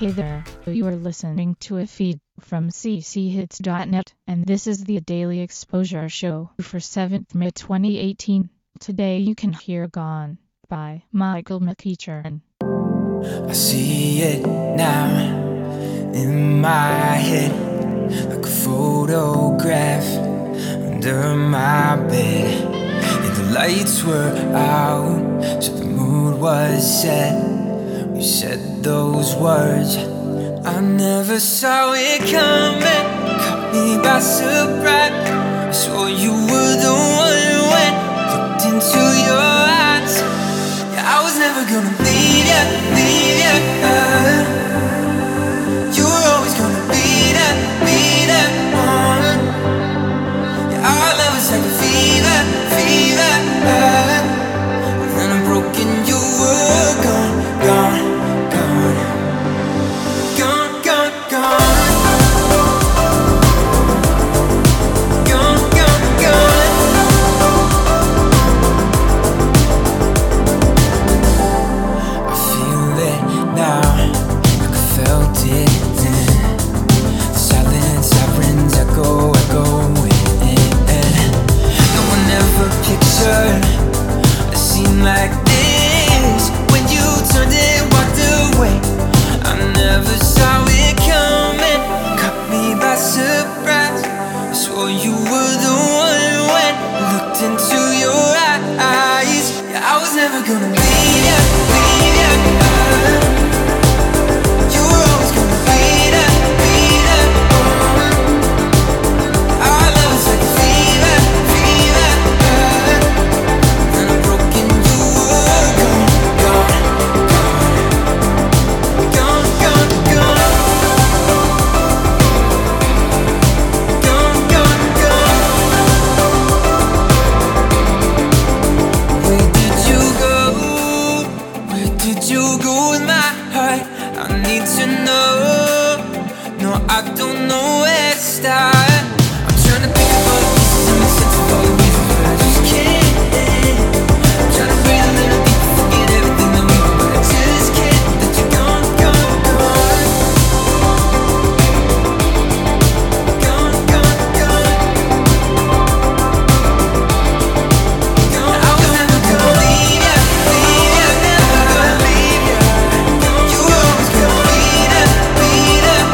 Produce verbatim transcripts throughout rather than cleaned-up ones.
Hey there, you are listening to a feed from c c hits dot net, and this is the Daily Exposure Show for seventh of May twenty eighteen. Today you can hear Gone by Michael McEachern. I see it now in my head, like a photograph under my bed. And the lights were out, so the mood was set. We said those words, I never saw it coming. Caught me by surprise. I swore you were the one when looked into your eyes. Yeah, I was never gonna leave ya, leave ya. uh, You were always gonna be that, be that one. Yeah, our love was like a fever, fever. uh, And then I'm broken, you were gone, gone. I don't know where to start. I'm trying to pick up all the pieces and make sense of all the reasons, but I just can't. I'm trying to breathe a little deeper, forget everything that we were, but I just can't. That you're gone, gone, gone. Gone, gone, gone. Gone. I was never gonna leave ya, leave ya, never gonna leave ya. You were always gonna be there, be there.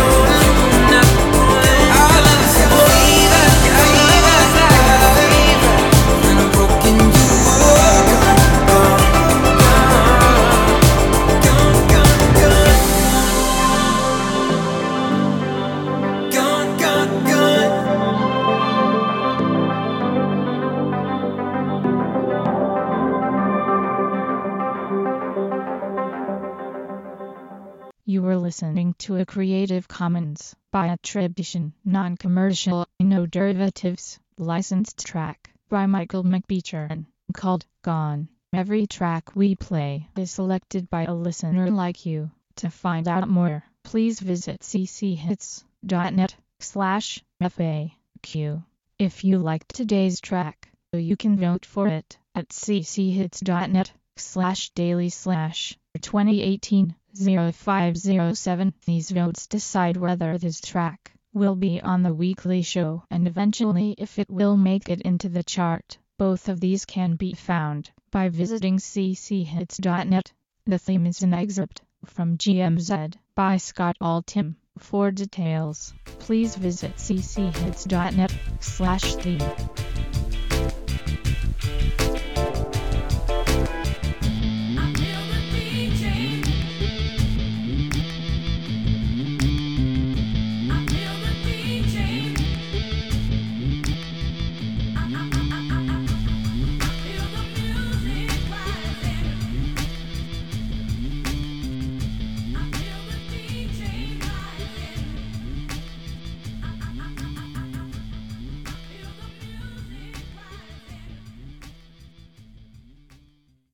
You were listening to a Creative Commons by attribution, non-commercial, no derivatives, licensed track by Michael McEachern, called Gone. Every track we play is selected by a listener like you. To find out more, please visit c c hits dot net slash F A Q. If you liked today's track, you can vote for it at c c hits dot net slash daily slash twenty eighteen oh five oh seven. These votes decide whether this track will be on the weekly show and eventually if it will make it into the chart. Both of these can be found by visiting c c hits dot net. The theme is an excerpt from G M Z by Scott Altham. For details, please visit c c hits dot net slash theme.